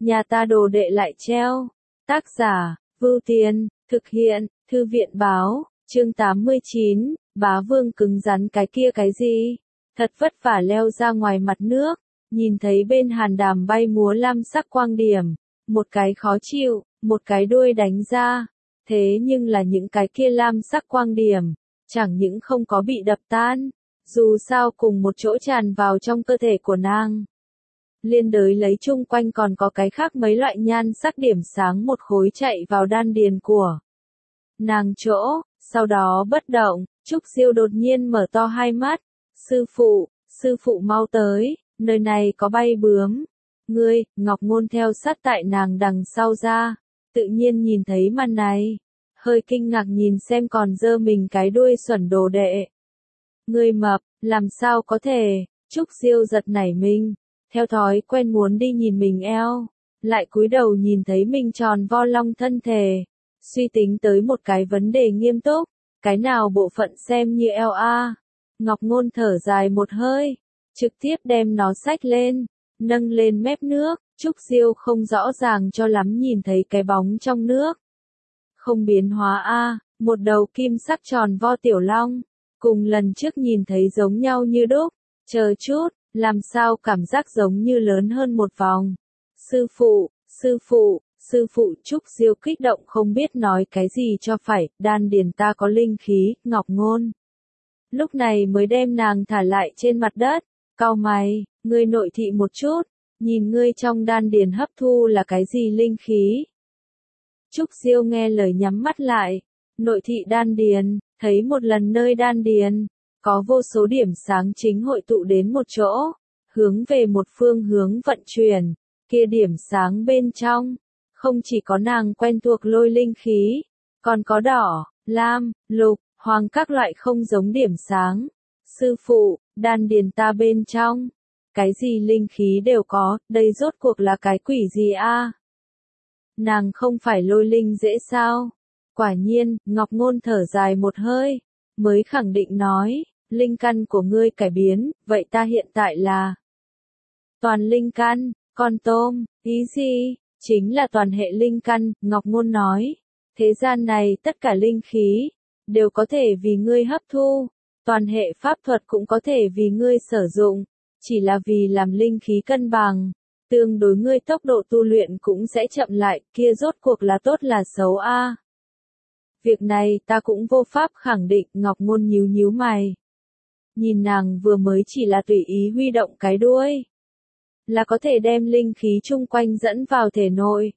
nhà ta đồ đệ lại treo. Tác giả, Vưu Tiên, thực hiện, Thư viện báo, chương 89, bá vương cứng rắn cái kia cái gì? Thật vất vả leo ra ngoài mặt nước, nhìn thấy bên hàn đàm bay múa lam sắc quang điểm, một cái khó chịu, một cái đuôi đánh ra, thế nhưng là những cái kia lam sắc quang điểm, chẳng những không có bị đập tan, dù sao cùng một chỗ tràn vào trong cơ thể của nàng. Liên đới lấy chung quanh còn có cái khác mấy loại nhan sắc điểm sáng một khối chạy vào đan điền của nàng chỗ, sau đó bất động, Trúc Diêu đột nhiên mở to hai mắt, sư phụ mau tới, nơi này có bay bướm. Ngươi, Ngọc Ngôn theo sát tại nàng đằng sau ra, tự nhiên nhìn thấy màn này, hơi kinh ngạc nhìn xem còn giơ mình cái đuôi xuẩn đồ đệ. Ngươi mập, làm sao có thể? Trúc Diêu giật nảy mình, theo thói quen muốn đi nhìn mình eo, lại cúi đầu nhìn thấy mình tròn vo long thân thể, suy tính tới một cái vấn đề nghiêm túc, cái nào bộ phận xem như eo a? Ngọc Ngôn thở dài một hơi, trực tiếp đem nó xách lên, nâng lên mép nước, Trúc Diêu không rõ ràng cho lắm nhìn thấy cái bóng trong nước. Không biến hóa a, một đầu kim sắc tròn vo tiểu long, cùng lần trước nhìn thấy giống nhau như đúc, chờ chút, làm sao cảm giác giống như lớn hơn một vòng. Sư phụ, Trúc Diêu kích động không biết nói cái gì cho phải, đan điền ta có linh khí, Ngọc Ngôn. Lúc này mới đem nàng thả lại trên mặt đất, cau mày, ngươi nội thị một chút, nhìn ngươi trong đan điền hấp thu là cái gì linh khí. Trúc Diêu nghe lời nhắm mắt lại, nội thị đan điền, thấy một lần nơi đan điền, có vô số điểm sáng chính hội tụ đến một chỗ, hướng về một phương hướng vận chuyển, kia điểm sáng bên trong, không chỉ có nàng quen thuộc lôi linh khí, còn có đỏ, lam, lục, hoàng các loại không giống điểm sáng. Sư phụ, đan điền ta bên trong, cái gì linh khí đều có, đây rốt cuộc là cái quỷ gì a? Nàng không phải lôi linh dễ sao? Quả nhiên, Ngọc Ngôn thở dài một hơi, mới khẳng định nói, linh căn của ngươi cải biến, vậy ta hiện tại là toàn linh căn, con tôm, ý gì? Chính là toàn hệ linh căn, Ngọc Ngôn nói, thế gian này tất cả linh khí, đều có thể vì ngươi hấp thu, toàn hệ pháp thuật cũng có thể vì ngươi sử dụng, chỉ là vì làm linh khí cân bằng, tương đối ngươi tốc độ tu luyện cũng sẽ chậm lại, kia rốt cuộc là tốt là xấu a? Việc này ta cũng vô pháp khẳng định, Ngọc Ngôn nhíu mày. Nhìn nàng vừa mới chỉ là tùy ý huy động cái đuôi, là có thể đem linh khí chung quanh dẫn vào thể nội.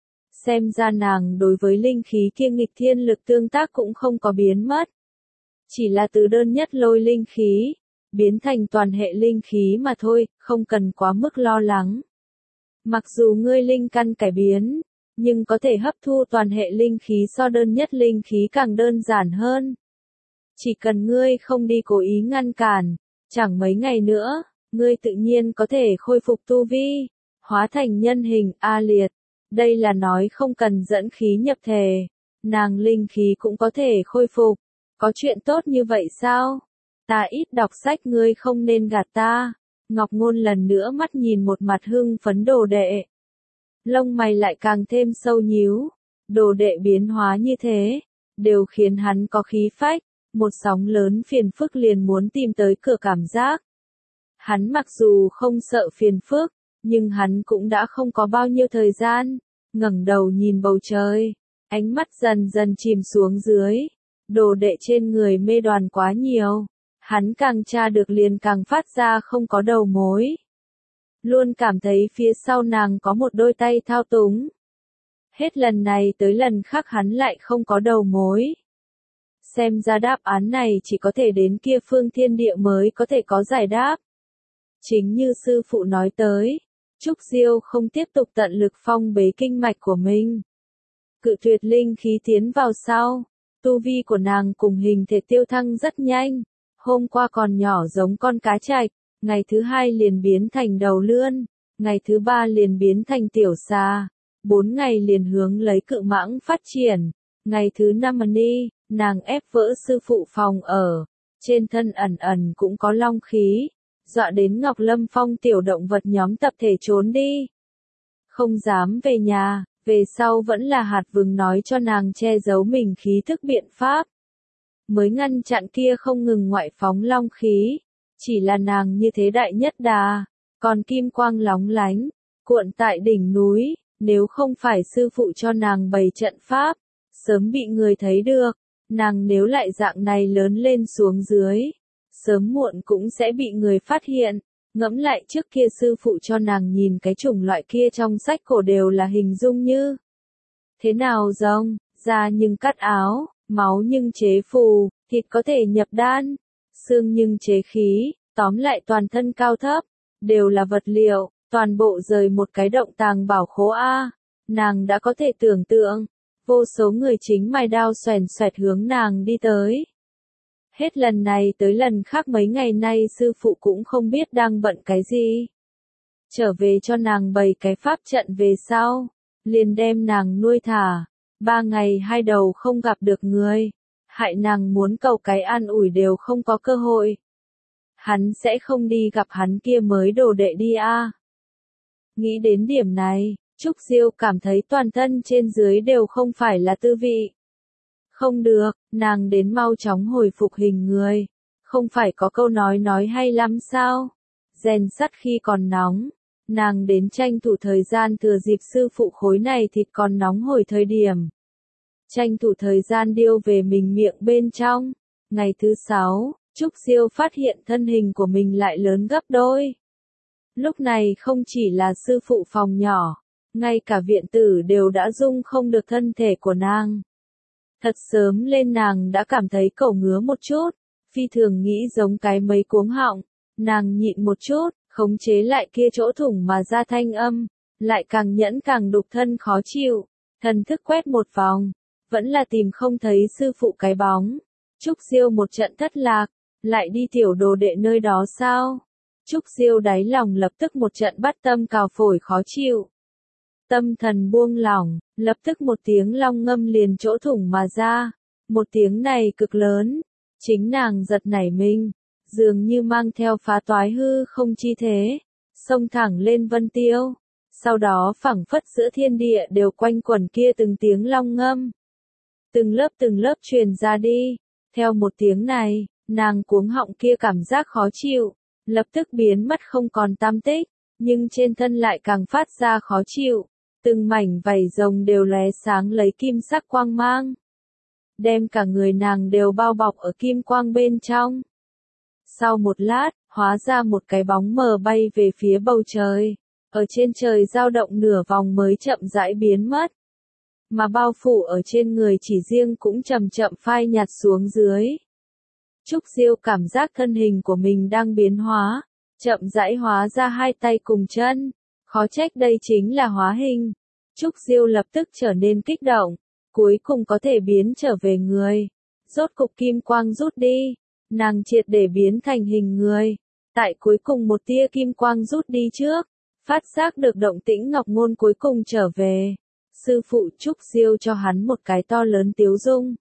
Xem ra nàng đối với linh khí kia nghịch thiên lực tương tác cũng không có biến mất. Chỉ là từ đơn nhất lôi linh khí, biến thành toàn hệ linh khí mà thôi, không cần quá mức lo lắng. Mặc dù ngươi linh căn cải biến, nhưng có thể hấp thu toàn hệ linh khí so đơn nhất linh khí càng đơn giản hơn. Chỉ cần ngươi không đi cố ý ngăn cản, chẳng mấy ngày nữa, ngươi tự nhiên có thể khôi phục tu vi, hóa thành nhân hình A Liệt. Đây là nói không cần dẫn khí nhập thể, nàng linh khí cũng có thể khôi phục. Có chuyện tốt như vậy sao? Ta ít đọc sách ngươi không nên gạt ta. Ngọc Ngôn lần nữa mắt nhìn một mặt hưng phấn đồ đệ. Lông mày lại càng thêm sâu nhíu. Đồ đệ biến hóa như thế, đều khiến hắn có khí phách, một sóng lớn phiền phức liền muốn tìm tới cửa cảm giác. Hắn mặc dù không sợ phiền phức, nhưng hắn cũng đã không có bao nhiêu thời gian, ngẩng đầu nhìn bầu trời, ánh mắt dần dần chìm xuống dưới, đồ đệ trên người mê đoàn quá nhiều, hắn càng tra được liền càng phát ra không có đầu mối. Luôn cảm thấy phía sau nàng có một đôi tay thao túng. Hết lần này tới lần khác hắn lại không có đầu mối. Xem ra đáp án này chỉ có thể đến kia phương thiên địa mới có thể có giải đáp. Chính như sư phụ nói tới, Trúc Diêu không tiếp tục tận lực phong bế kinh mạch của mình. Cự tuyệt linh khí tiến vào sau, tu vi của nàng cùng hình thể tiêu thăng rất nhanh. Hôm qua còn nhỏ giống con cá trạch, ngày thứ hai liền biến thành đầu lươn, ngày thứ ba liền biến thành tiểu xà, 4 ngày liền hướng lấy cự mãng phát triển. Ngày thứ 5 nàng ép vỡ sư phụ phòng ở, trên thân ẩn cũng có long khí, dọa đến Ngọc Lâm Phong tiểu động vật nhóm tập thể trốn đi. không dám về nhà, về sau vẫn là hạt vừng nói cho nàng che giấu mình khí thức biện pháp. Mới ngăn chặn kia không ngừng ngoại phóng long khí, chỉ là nàng như thế đại nhất đà, còn kim quang lóng lánh, cuộn tại đỉnh núi, nếu không phải sư phụ cho nàng bày trận pháp, sớm bị người thấy được, nàng nếu lại dạng này lớn lên xuống dưới, sớm muộn cũng sẽ bị người phát hiện. Ngẫm lại trước kia sư phụ cho nàng nhìn cái chủng loại kia trong sách cổ đều là hình dung như thế nào rồng, da nhưng cắt áo, máu nhưng chế phù, thịt có thể nhập đan, xương nhưng chế khí, tóm lại toàn thân cao thấp, đều là vật liệu, toàn bộ rời một cái động tàng bảo khố A, nàng đã có thể tưởng tượng, vô số người chính mài đao xoèn xoẹt hướng nàng đi tới. Hết lần này tới lần khác mấy ngày nay sư phụ cũng không biết đang bận cái gì. Trở về cho nàng bày cái pháp trận về sau, liền đem nàng nuôi thả, 3 ngày 2 đầu không gặp được người, hại nàng muốn cầu cái an ủi đều không có cơ hội. Hắn sẽ không đi gặp hắn kia mới đồ đệ đi a. Nghĩ đến điểm này, Trúc Diêu cảm thấy toàn thân trên dưới đều không phải là tư vị. Không được, nàng đến mau chóng hồi phục hình người. Không phải có câu nói hay lắm sao? Rèn sắt khi còn nóng. Nàng đến tranh thủ thời gian thừa dịp sư phụ khối này thịt còn nóng hồi thời điểm. Tranh thủ thời gian điêu về mình miệng bên trong. Ngày thứ 6, Trúc Diêu phát hiện thân hình của mình lại lớn gấp đôi. Lúc này không chỉ là sư phụ phòng nhỏ, ngay cả viện tử đều đã dung không được thân thể của nàng. Thật sớm lên nàng đã cảm thấy cổ ngứa một chút, phi thường nghĩ giống cái mấy cuống họng, nàng nhịn một chút, khống chế lại kia chỗ thủng mà ra thanh âm, lại càng nhẫn càng đục thân khó chịu, thần thức quét một vòng, vẫn là tìm không thấy sư phụ cái bóng. Trúc Diêu một trận thất lạc, lại đi tiểu đồ đệ nơi đó sao? Trúc Diêu đáy lòng lập tức một trận bắt tâm cào phổi khó chịu. Tâm thần buông lỏng, lập tức một tiếng long ngâm liền chỗ thủng mà ra. Một tiếng này cực lớn, chính nàng giật nảy mình, dường như mang theo phá toái hư không chi thế, xông thẳng lên vân tiêu. Sau đó phảng phất giữa thiên địa đều quanh quẩn kia từng tiếng long ngâm. Từng lớp truyền ra đi, theo một tiếng này, nàng cuống họng kia cảm giác khó chịu, lập tức biến mất không còn tăm tích, nhưng trên thân lại càng phát ra khó chịu. Từng mảnh vảy rồng đều lóe sáng lấy kim sắc quang mang, đem cả người nàng đều bao bọc ở kim quang bên trong. Sau một lát, hóa ra một cái bóng mờ bay về phía bầu trời, ở trên trời dao động nửa vòng mới chậm rãi biến mất. Mà bao phủ ở trên người chỉ riêng cũng chậm chậm phai nhạt xuống dưới. Trúc Diêu cảm giác thân hình của mình đang biến hóa, chậm rãi hóa ra 2 tay cùng chân. Khó trách đây chính là hóa hình. Trúc Diêu lập tức trở nên kích động, cuối cùng có thể biến trở về người. Rốt cục kim quang rút đi, nàng triệt để biến thành hình người. Tại cuối cùng một tia kim quang rút đi trước, phát giác được động tĩnh Ngọc Ngôn cuối cùng trở về. Sư phụ Trúc Diêu cho hắn một cái to lớn tiếu dung.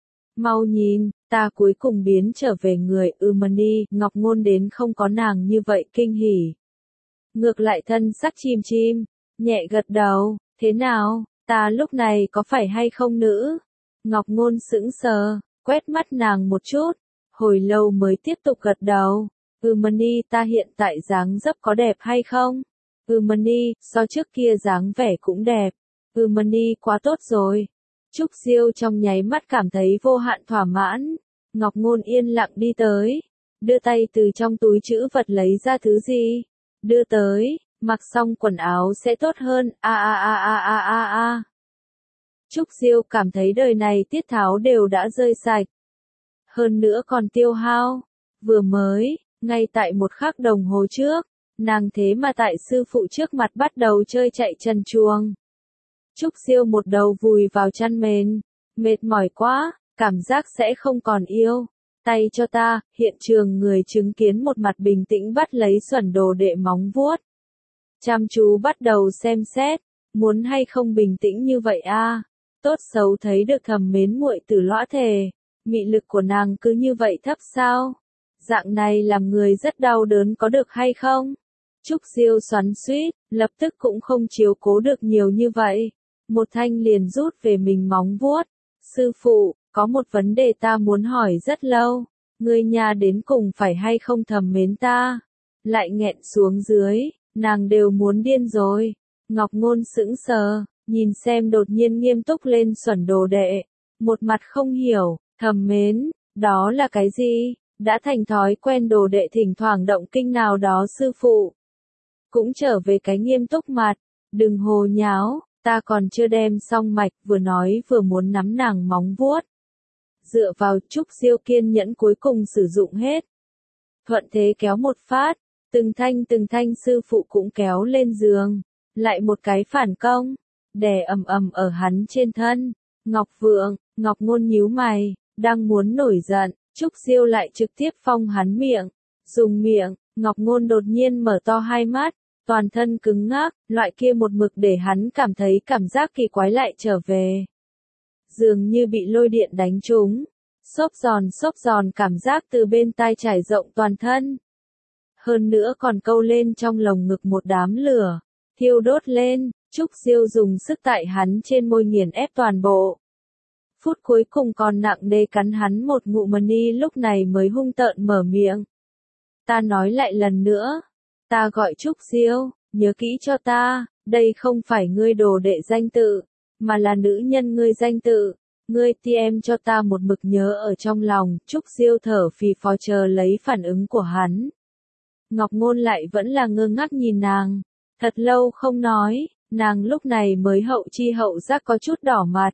Mau nhìn, ta cuối cùng biến trở về người. Mani, Ngọc Ngôn đến không có nàng như vậy kinh hỉ. Ngược lại thân sắc chim chim, nhẹ gật đầu, thế nào, ta lúc này có phải hay không nữ? Ngọc Ngôn sững sờ, quét mắt nàng một chút, hồi lâu mới tiếp tục gật đầu. Mani, ta hiện tại dáng dấp có đẹp hay không? Mani, so trước kia dáng vẻ cũng đẹp. Mani, quá tốt rồi. Trúc Diêu trong nháy mắt cảm thấy vô hạn thỏa mãn. Ngọc Ngôn yên lặng đi tới, đưa tay từ trong túi trữ vật lấy ra thứ gì, đưa tới, mặc xong quần áo sẽ tốt hơn. Trúc Diêu cảm thấy đời này tiết tháo đều đã rơi sạch, hơn nữa còn tiêu hao. Vừa mới, ngay tại một khắc đồng hồ trước, nàng thế mà tại sư phụ trước mặt bắt đầu chơi chạy trần truồng. Trúc Diêu một đầu vùi vào chăn mền, mệt mỏi quá, cảm giác sẽ không còn yêu. Tay cho ta, hiện trường người chứng kiến một mặt bình tĩnh bắt lấy xuẩn đồ đệ móng vuốt. Chăm chú bắt đầu xem xét, muốn hay không bình tĩnh như vậy a? Tốt xấu thấy được thầm mến muội tử lõa thề, mị lực của nàng cứ như vậy thấp sao? Dạng này làm người rất đau đớn có được hay không? Trúc Diêu xoắn xuýt, lập tức cũng không chiếu cố được nhiều như vậy. Một thanh liền rút về mình móng vuốt. Sư phụ, có một vấn đề ta muốn hỏi rất lâu. Ngươi nhà đến cùng phải hay không thầm mến ta? Lại nghẹn xuống dưới, nàng đều muốn điên rồi. Ngọc Ngôn sững sờ, nhìn xem đột nhiên nghiêm túc lên Xuẩn đồ đệ. Một mặt không hiểu, thầm mến, đó là cái gì? Đã thành thói quen đồ đệ thỉnh thoảng động kinh nào đó sư phụ. Cũng trở về cái nghiêm túc mặt, đừng hồ nháo, ta còn chưa đem xong mạch, vừa nói vừa muốn nắm nàng móng vuốt. Dựa vào Trúc Diêu kiên nhẫn cuối cùng sử dụng hết. Thuận thế kéo một phát, từng thanh sư phụ cũng kéo lên giường, lại một cái phản công, đè ầm ầm ở hắn trên thân. Ngọc Vượng, Ngọc Ngôn nhíu mày, đang muốn nổi giận, Trúc Diêu lại trực tiếp phong hắn miệng, dùng miệng. Ngọc Ngôn đột nhiên mở to hai mắt, toàn thân cứng ngắc, loại kia một mực để hắn cảm thấy cảm giác kỳ quái lại trở về. Dường như bị lôi điện đánh trúng, xốp giòn cảm giác từ bên tai trải rộng toàn thân. Hơn nữa còn câu lên trong lồng ngực một đám lửa, thiêu đốt lên, Trúc Diêu dùng sức tại hắn trên môi nghiền ép toàn bộ. Phút cuối cùng còn nặng nề cắn hắn một ngụm mani, lúc này mới hung tợn mở miệng. Ta nói lại lần nữa, ta gọi Trúc Diêu, nhớ kỹ cho ta, đây không phải ngươi đồ đệ danh tự, mà là nữ nhân ngươi danh tự. Ngươi TM cho ta một mực nhớ ở trong lòng. Trúc Diêu thở phì phò chờ lấy phản ứng của hắn. Ngọc Ngôn lại vẫn là ngơ ngác nhìn nàng. Thật lâu không nói, nàng lúc này mới hậu chi hậu giác có chút đỏ mặt.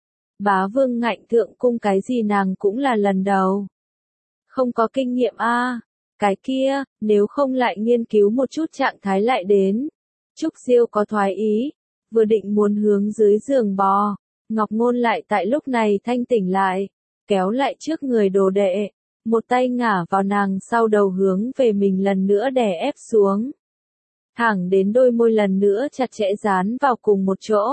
Bá Vương Ngạnh Thượng Cung cái gì nàng cũng là lần đầu. Không có kinh nghiệm a. Cái kia, nếu không lại nghiên cứu một chút trạng thái lại đến. Trúc Diêu có thoái ý, vừa định muốn hướng dưới giường bò. Ngọc Ngôn lại tại lúc này thanh tỉnh lại, kéo lại trước người đồ đệ, một tay ngả vào nàng sau đầu hướng về mình lần nữa đè ép xuống. Thẳng đến đôi môi lần nữa chặt chẽ dán vào cùng một chỗ.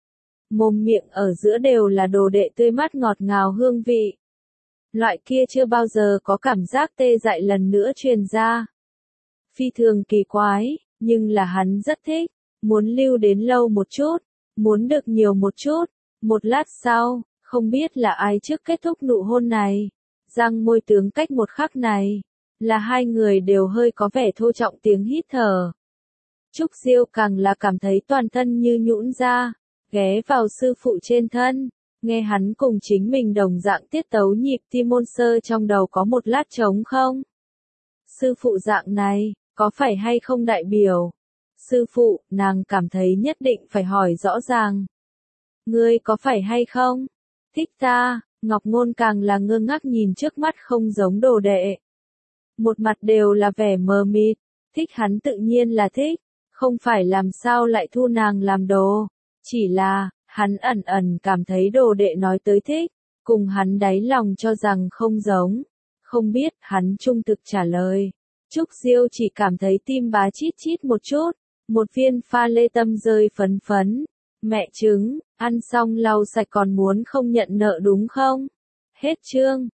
Mồm miệng ở giữa đều là đồ đệ tươi mát ngọt ngào hương vị. Loại kia chưa bao giờ có cảm giác tê dại lần nữa truyền ra. Phi thường kỳ quái, nhưng là hắn rất thích, muốn lưu đến lâu một chút, muốn được nhiều một chút. Một lát sau, không biết là ai trước kết thúc nụ hôn này. Răng môi tướng cách một khắc này, là hai người đều hơi có vẻ thô trọng tiếng hít thở. Trúc Diêu càng là cảm thấy toàn thân như nhũn ra, ghé vào sư phụ trên thân, nghe hắn cùng chính mình đồng dạng tiết tấu nhịp tim môn sơ trong đầu có một lát trống không. Sư phụ dạng này, có phải hay không đại biểu? Sư phụ, nàng cảm thấy nhất định phải hỏi rõ ràng. Ngươi có phải hay không? Thích ta, Ngọc Ngôn càng là ngơ ngác nhìn trước mắt không giống đồ đệ. Một mặt đều là vẻ mờ mịt, thích hắn tự nhiên là thích, không phải làm sao lại thu nàng làm đồ. Chỉ là, hắn ẩn ẩn cảm thấy đồ đệ nói tới thích, cùng hắn đáy lòng cho rằng không giống. Không biết, hắn trung thực trả lời. Trúc Diêu chỉ cảm thấy tim bá chít chít một chút, một viên pha lê tâm rơi phấn phấn. Mẹ trứng, ăn xong lau sạch còn muốn không nhận nợ đúng không? Hết chương.